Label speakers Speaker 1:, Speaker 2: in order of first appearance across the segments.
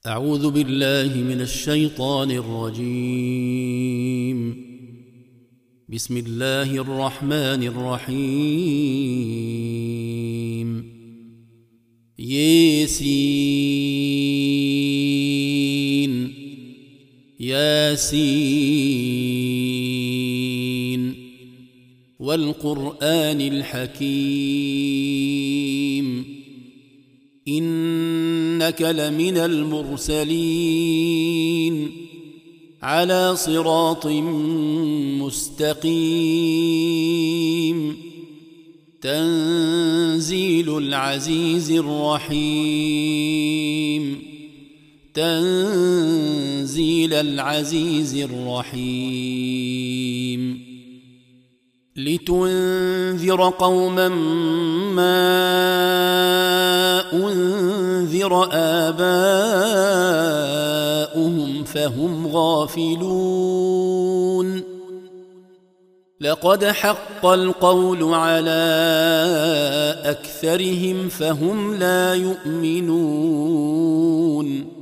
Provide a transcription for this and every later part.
Speaker 1: أعوذ بالله من الشيطان الرجيم. بسم الله الرحمن الرحيم. ياسين ياسين والقرآن الحكيم إنك لمن المرسلين على صراط مستقيم تنزيل العزيز الرحيم تنزيل العزيز الرحيم لتنذر قوما ما أنذر آباؤهم فهم غافلون لقد حق القول على أكثرهم فهم لا يؤمنون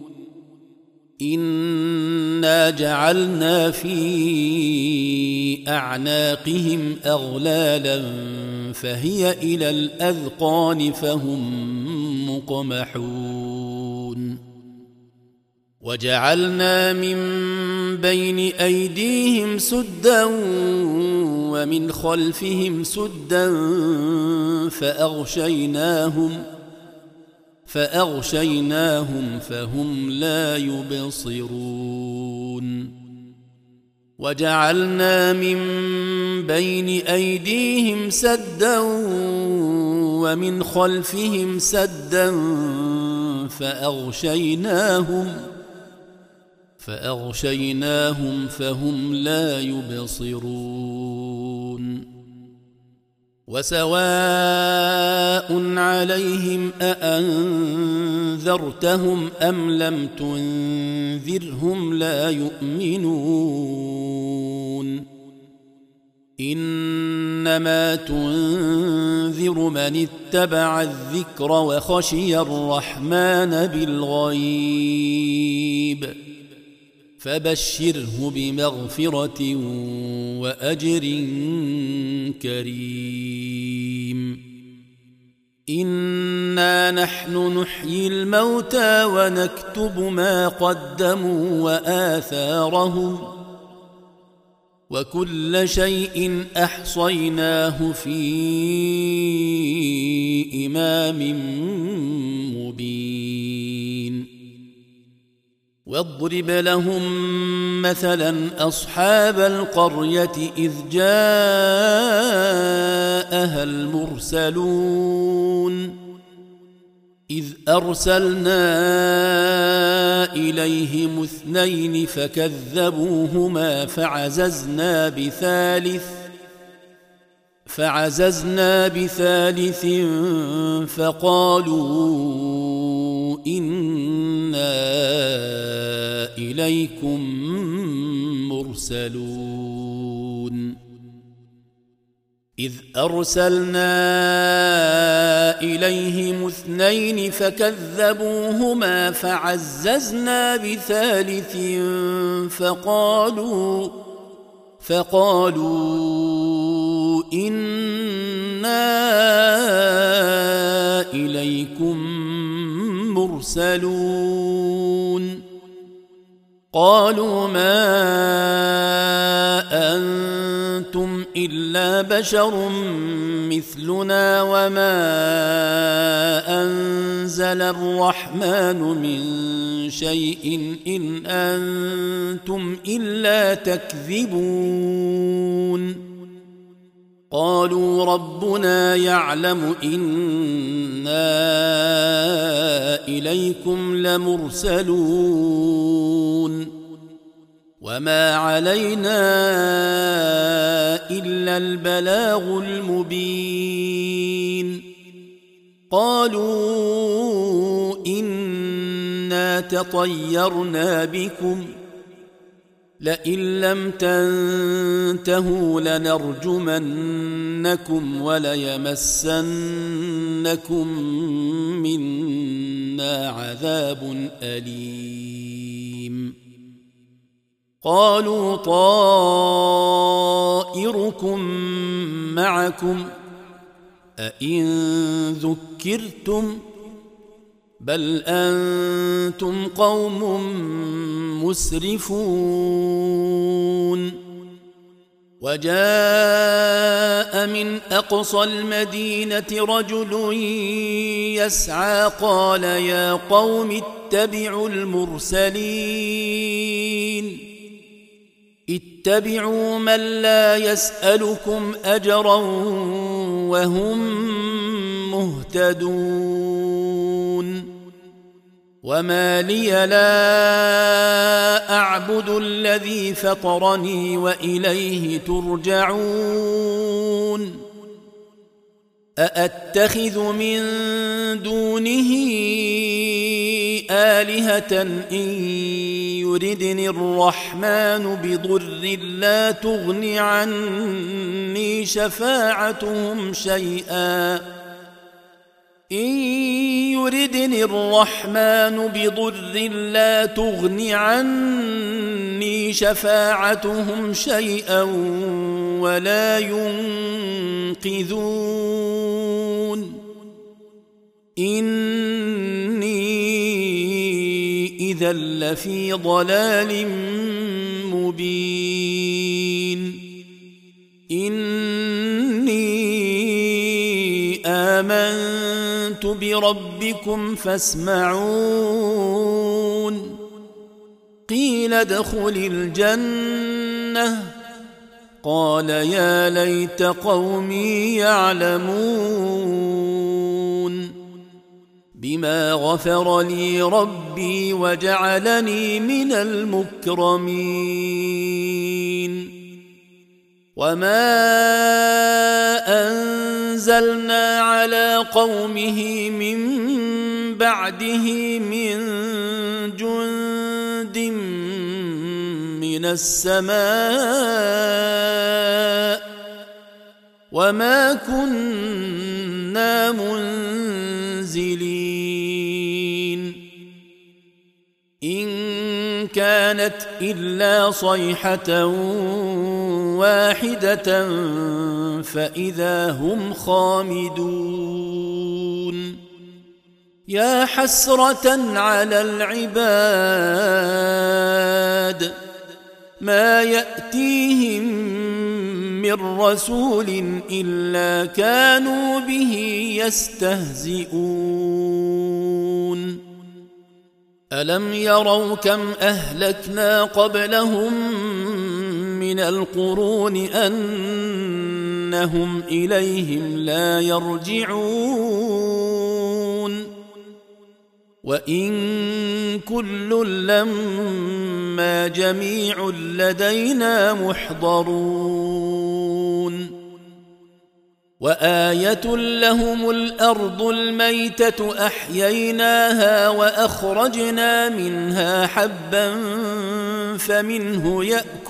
Speaker 1: إنا جعلنا في أعناقهم أغلالا فهي إلى الأذقان فهم مقمحون وجعلنا من بين أيديهم سدا ومن خلفهم سدا فأغشيناهم فهم لا يبصرون وجعلنا من بين أيديهم سدا ومن خلفهم سدا فأغشيناهم فهم لا يبصرون وسواء عليهم أأنذرتهم أم لم تنذرهم لا يؤمنون إنما تنذر من اتبع الذكر وخشي الرحمن بالغيب فبشره بمغفرة وأجر كريم إنا نحن نحيي الموتى ونكتب ما قدموا وآثارهم وكل شيء أحصيناه في إمام مبين واضرب لهم مثلا أصحاب القرية إذ جاءها المرسلون إذ أرسلنا إليهم اثنين فكذبوهما فعززنا بثالث فقالوا إنا إليكم مرسلون إذ أرسلنا إليهم اثنين فكذبوهما فعززنا بثالث فقالوا إنا إليكم مرسلون قالوا ما أنتم إلا بشر مثلنا وما أنزل الرحمن من شيء إن أنتم إلا تكذبون قالوا ربنا يعلم إنا إليكم لمرسلون وما علينا إلا البلاغ المبين قالوا إنا تطيرنا بكم لئن لم تنتهوا لنرجمنكم وليمسنكم منا عذاب أليم قالوا طائركم معكم أئن ذكرتم بل أنتم قوم مسرفون وجاء من أقصى المدينة رجل يسعى قال يا قوم اتبعوا المرسلين اتبعوا من لا يسألكم أجرا وهم مهتدون وما لي لا أعبد الذي فطرني وإليه ترجعون أأتخذ من دونه آلهة إن يردني الرحمن بضر لا تغن عني شفاعتهم شيئا إن يردني الرحمن بضر لا تغن عني شفاعتهم شيئا ولا ينقذون إني إذا لفي ضلال مبين إني آمنت بربكم فاسمعون قيل ادخل الجنة قال يا ليت قومي يعلمون بما غفر لي ربي وجعلني من المكرمين وما أنزلنا على قومه من بعده من جند من السماء وما كنا منزلين إن كانت إلا صيحة واحدة فإذا هم خامدون يا حسرة على العباد ما يأتيهم من رسول إلا كانوا به يستهزئون ألم يروا كم أهلكنا قبلهم من القرون أنهم إليهم لا يرجعون وإن كل لما جميع لدينا محضرون وآية لهم الأرض الميتة أحييناها وأخرجنا منها حبا فمنه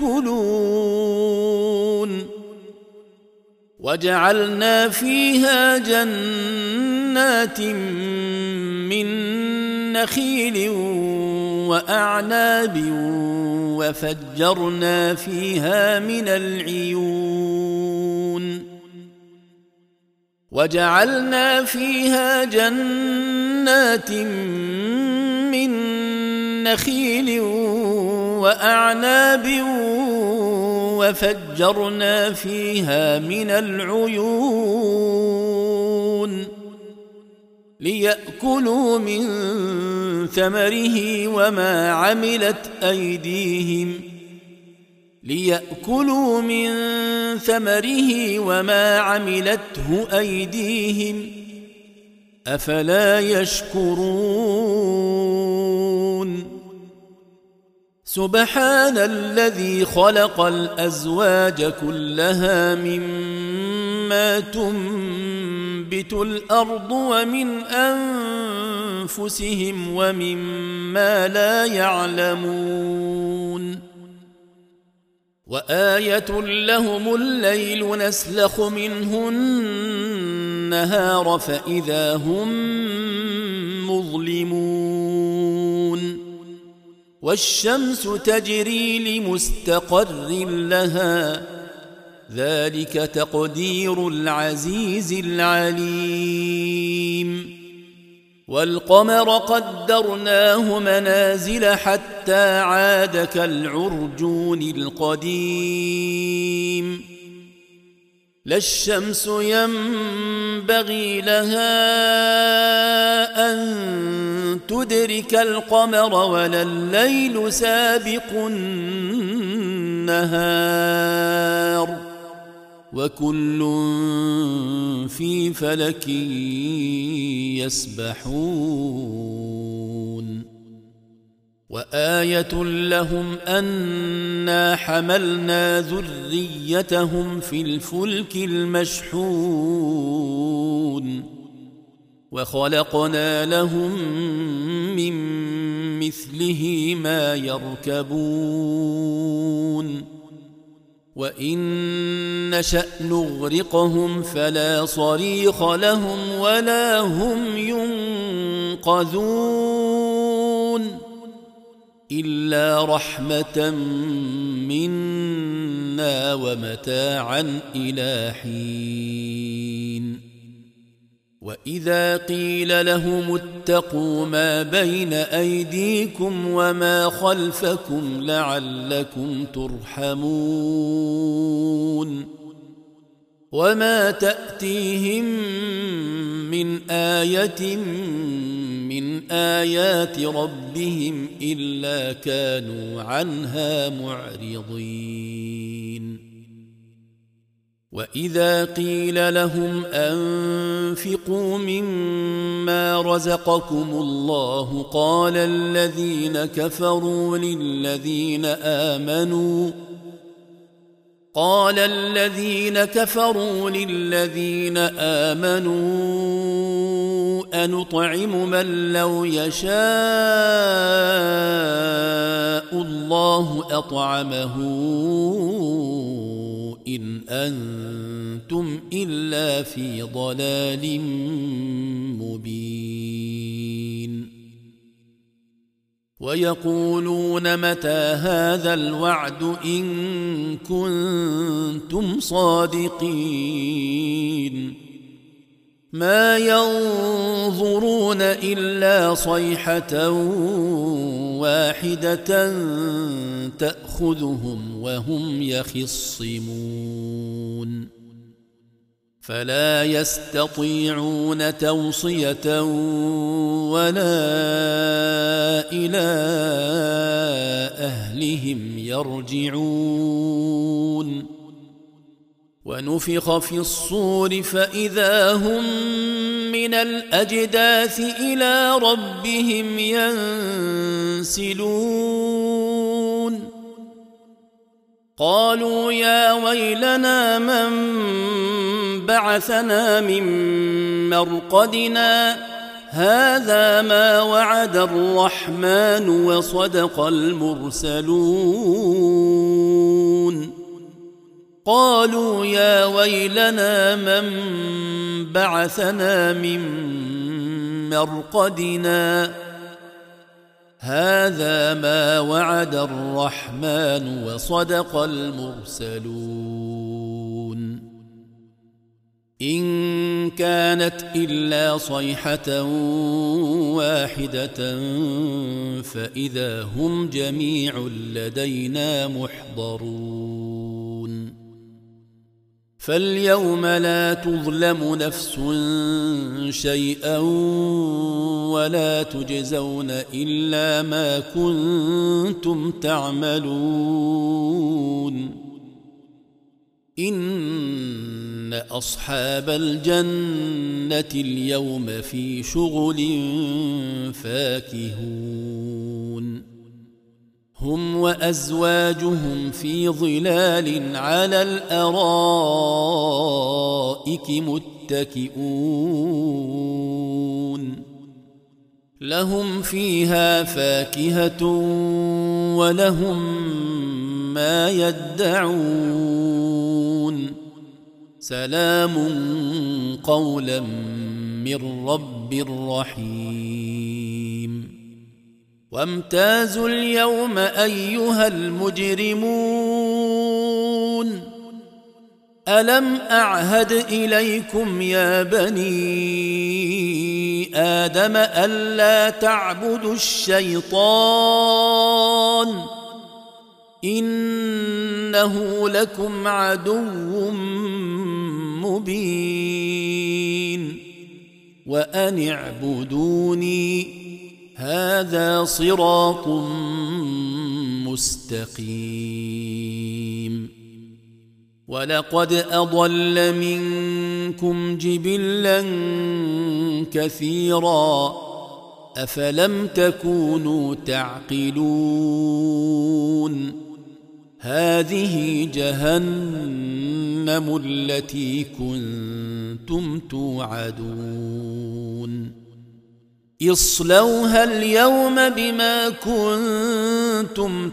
Speaker 1: يأكلون وجعلنا فيها جنات من نخيل وأعناب وفجرنا فيها من العيون وجعلنا فيها جنات من نخيل وأعناب وفجرنا فيها من العيون ليأكلوا من ثمره وما عملت أيديهم ليأكلوا من ثمره وما عملته أيديهم أفلا يشكرون سبحان الذي خلق الأزواج كلها مما تنبت الأرض ومن أنفسهم ومما لا يعلمون وآية لهم الليل نسلخ منه النهار فإذا هم يظلمون والشمس تجري لمستقر لها ذلك تقدير العزيز العليم والقمر قدرناه منازل حتى عاد كالعرجون القديم لا الشمس ينبغي لها أن تدرك القمر ولا الليل سابق النهار وكل في فلك يسبحون وآية لهم أنا حملنا ذريتهم في الفلك المشحون وخلقنا لهم من مثله ما يركبون وإن نشأ نغرقهم فلا صريخ لهم ولا هم ينقذون إلا رحمة منا ومتاعا إلى حين وإذا قيل لهم اتقوا ما بين أيديكم وما خلفكم لعلكم ترحمون وما تأتيهم من آية من آيات ربهم إلا كانوا عنها معرضين وإذا قيل لهم أنفقوا مما رزقكم الله قال الذين كفروا للذين آمنوا أنطعم من لو يشاء الله أطعمه إن أنتم إلا في ضلال مبين ويقولون متى هذا الوعد إن كنتم صادقين ما ينظرون إلا صيحة واحدة تأخذهم وهم يخصمون فلا يستطيعون توصية ولا إلى أهلهم يرجعون ونفخ في الصور فإذا هم من الأجداث إلى ربهم ينسلون قالوا يا ويلنا من بعثنا من مرقدنا هذا ما وعد الرحمن وصدق المرسلون قالوا يا ويلنا من بعثنا من مرقدنا هذا ما وعد الرحمن وصدق المرسلون إن كانت إلا صيحة واحدة فإذا هم جميع لدينا محضرون فاليوم لا تظلم نفس شيئا ولا تجزون إلا ما كنتم تعملون إن أصحاب الجنة اليوم في شغل فاكهون هم وأزواجهم في ظلال على الأرائك متكئون لهم فيها فاكهة ولهم ما يدعون سلام قولا من رب رحيم وامتازوا اليوم أيها المجرمون ألم أعهد إليكم يا بني آدم ألا تعبدوا الشيطان إنه لكم عدو مبين وأن اعبدوني هذا صراط مستقيم ولقد أضل منكم جبلا كثيرا أفلم تكونوا تعقلون هذه جهنم التي كنتم توعدون اصلوها اليوم بما كنتم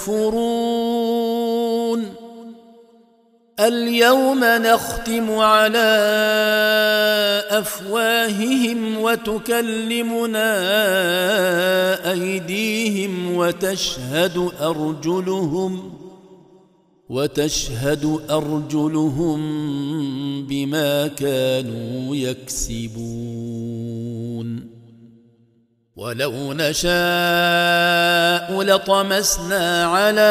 Speaker 1: تكفرون اليوم نختم على أفواههم وتكلمنا أيديهم وتشهد أرجلهم بما كانوا يكسبون ولو نشاء لطمسنا على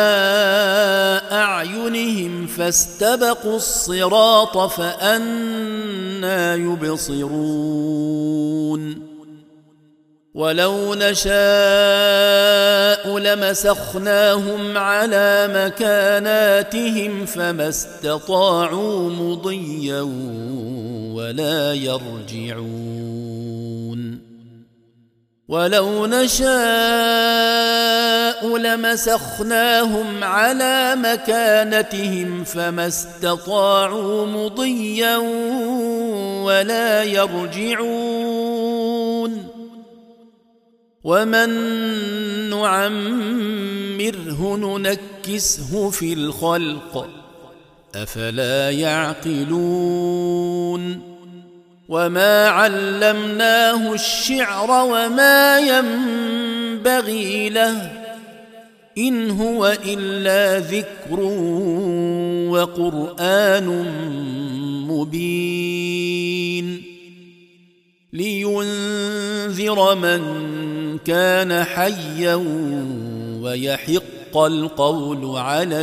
Speaker 1: أعينهم فاستبقوا الصراط فأنى يبصرون ولو نشاء لمسخناهم على مكاناتهم فما استطاعوا مضيا ولا يرجعون ولو نشاء لمسخناهم على مكانتهم فما استطاعوا مضيا ولا يرجعون ومن نعمره ننكسه في الخلق أفلا يعقلون وما علمناه الشعر وما ينبغي له إن هو إلا ذكر وقرآن مبين لينذر من كان حيا ويحق القول على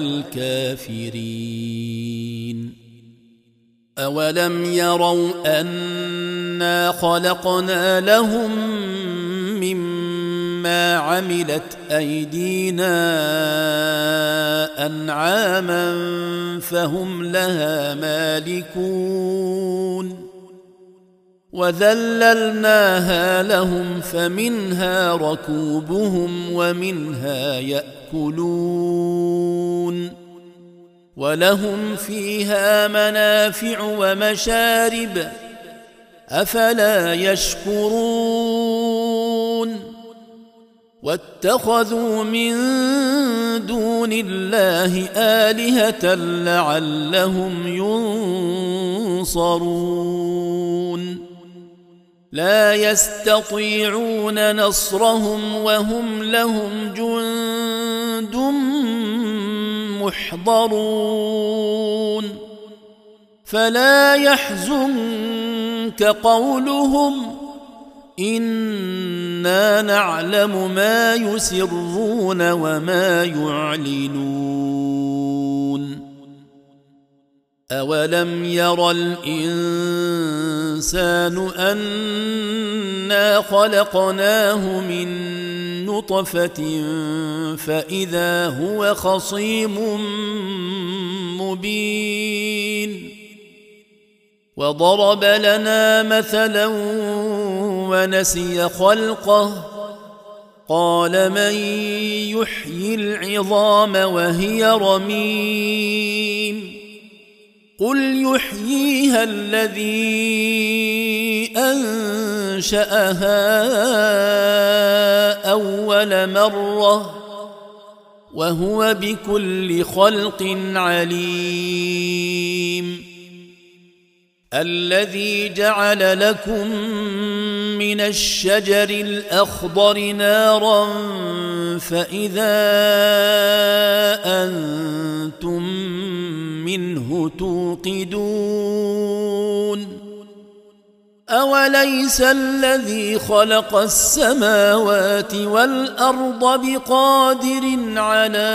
Speaker 1: الكافرين أولم يروا أنا خلقنا لهم مما عملت أيدينا أنعاما فهم لها مالكون وذللناها لهم فمنها ركوبهم ومنها يأكلون ولهم فيها منافع ومشارب أفلا يشكرون واتخذوا من دون الله آلهة لعلهم ينصرون لا يستطيعون نصرهم وهم لهم جند محضرون فلا يحزنك قولهم إنا نعلم ما يسرون وما يعلنون أولم ير الإنسان أنا خلقناه من نطفة فإذا هو خصيم مبين وضرب لنا مثلا ونسي خلقه قال من يحيي العظام وهي رميم قل يحييها الذي أنشأها أول مرة وهو بكل خلق عليم الذي جعل لكم من الشجر الأخضر نارا فإذا أنتم منه توقدون أوليس الذي خلق السماوات والأرض بقادر على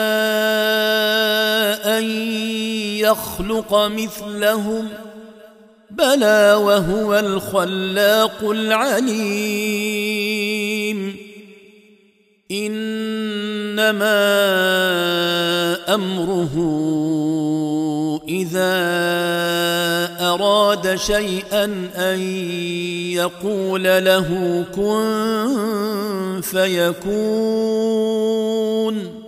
Speaker 1: أن يخلق مثلهم بلى وهو الخلاق العليم إنما أمره إذا أراد شيئا أن يقول له كن فيكون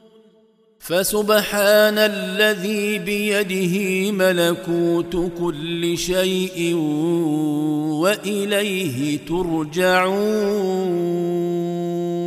Speaker 1: فسبحان الذي بيده ملكوت كل شيء وإليه ترجعون